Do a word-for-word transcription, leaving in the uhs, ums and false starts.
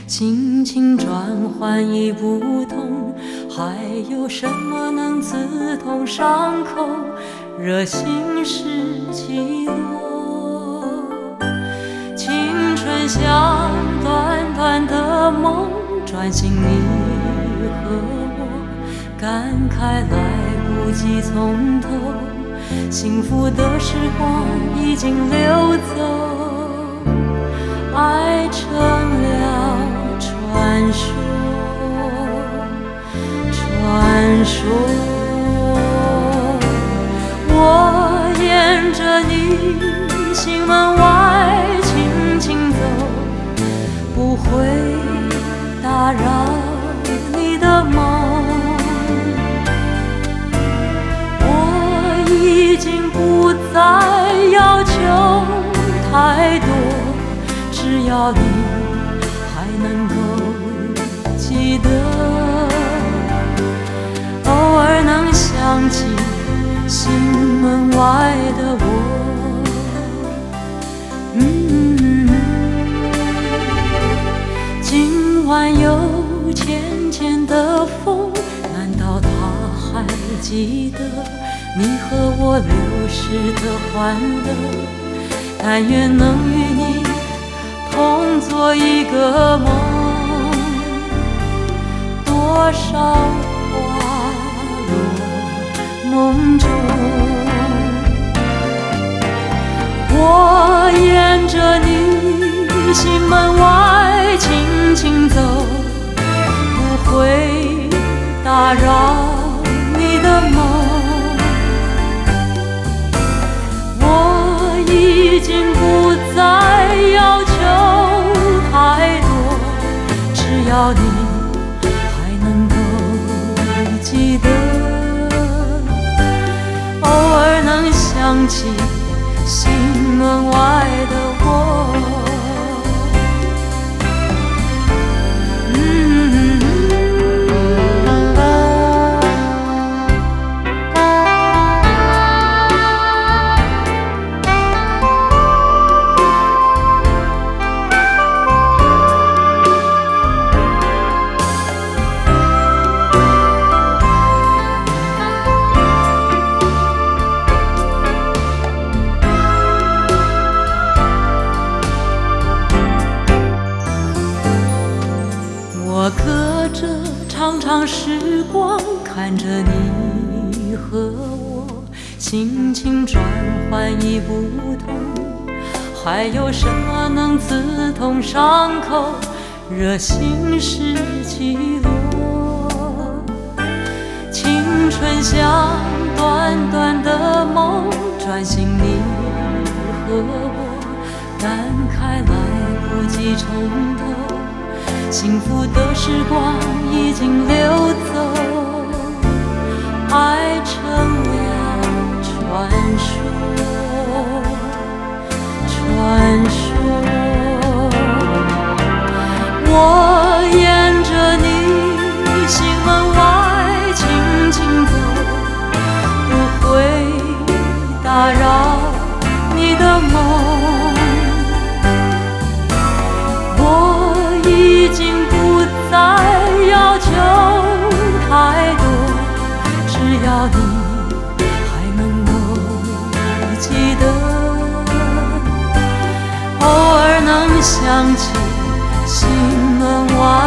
心情转换已不同，还有什么能刺痛伤口，惹心事起落？青春像短短的梦，转醒你和我，感慨来不及从头，幸福的时光已经流走，爱成了传说，传说。我沿着你心门外轻轻走，不会打扰你的梦。我已经不再要求太多，只要你还能够记得，偶尔能想起心门外的我。嗯，今晚有浅浅的风，难道他还记得你和我流逝的欢乐？但愿能与你同做一个梦，多少花落梦中。我沿着你心门外轻轻走，不会打扰你的梦。我已经不再要求太多，只要你还能够记得，偶尔能想起心门外的我。嗯，我隔着长长时光，看着你和我，心情转换已不同，还有什么能刺痛伤口，惹心事起落？青春像短短的梦，转醒你和我，感慨来不及从头，幸福的时光已经流走，爱成了传说，传说。我沿着你心门外轻轻走，不会打扰你的梦。已经不再要求太多，只要你还能够记得，偶尔能想起心门外